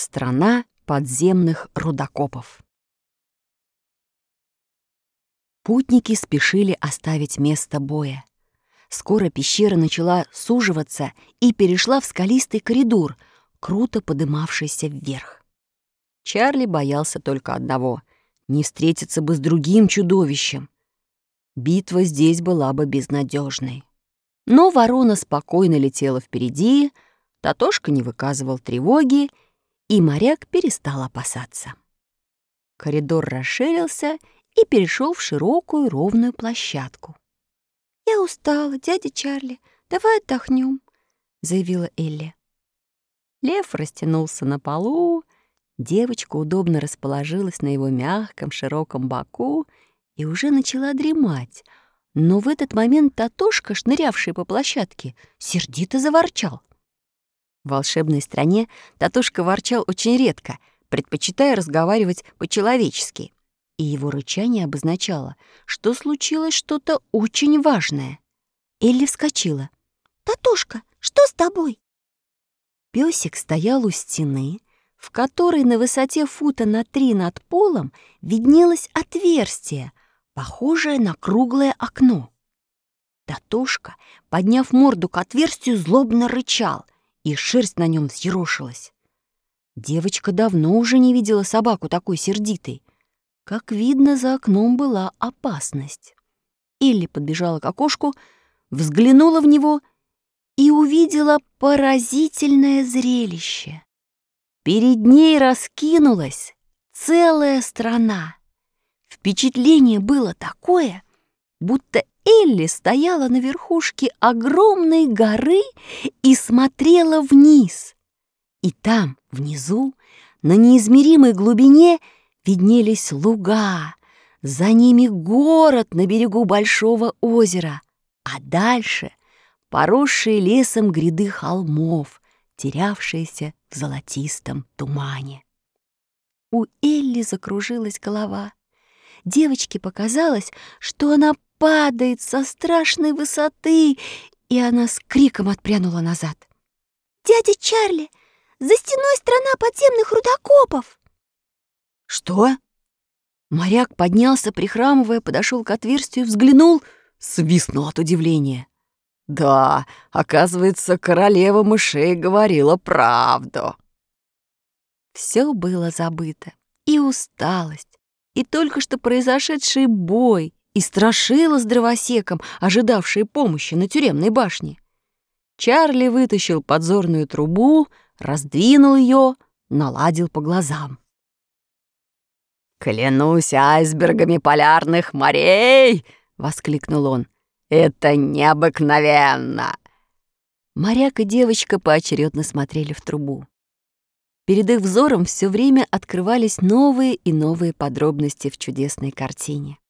Страна подземных рудокопов. Путники спешили оставить место боя. Скоро пещера начала суживаться и перешла в скалистый коридор, круто подымавшийся вверх. Чарли боялся только одного — не встретиться бы с другим чудовищем. Битва здесь была бы безнадежной. Но ворона спокойно летела впереди, Тотошка не выказывал тревоги, и моряк перестал опасаться. Коридор расширился и перешел в широкую ровную площадку. «Я устала, дядя Чарли, давай отдохнем», — заявила Элли. Лев растянулся на полу, девочка удобно расположилась на его мягком широком боку и уже начала дремать, но в этот момент Тотошка, шнырявший по площадке, сердито заворчал. В волшебной стране Тотошка ворчал очень редко, предпочитая разговаривать по-человечески, и его рычание обозначало, что случилось что-то очень важное. Элли вскочила. «Тотошка, что с тобой?» Пёсик стоял у стены, в которой на высоте фута на 3 над полом виднелось отверстие, похожее на круглое окно. Тотошка, подняв морду к отверстию, злобно рычал, и шерсть на нем взъерошилась. Девочка давно уже не видела собаку такой сердитой. Как видно, за окном была опасность. Элли подбежала к окошку, взглянула в него и увидела поразительное зрелище. Перед ней раскинулась целая страна. Впечатление было такое, будто Элли стояла на верхушке огромной горы и смотрела вниз. И там, внизу, на неизмеримой глубине, виднелись луга, за ними город на берегу большого озера, а дальше поросшие лесом гряды холмов, терявшиеся в золотистом тумане. У Элли закружилась голова. Девочке показалось, что она падает со страшной высоты, и она с криком отпрянула назад. «Дядя Чарли, за стеной страна подземных рудокопов!» «Что?» Моряк поднялся, прихрамывая, подошел к отверстию, взглянул, свистнул от удивления. «Да, оказывается, королева мышей говорила правду». Все было забыто, и усталость, и только что произошедший бой, и страшила с дровосеком, ожидавшие помощи на тюремной башне. Чарли вытащил подзорную трубу, раздвинул ее, наладил по глазам. «Клянусь айсбергами полярных морей!» — воскликнул он. «Это необыкновенно!» Моряк и девочка поочередно смотрели в трубу. Перед их взором все время открывались новые и новые подробности в чудесной картине.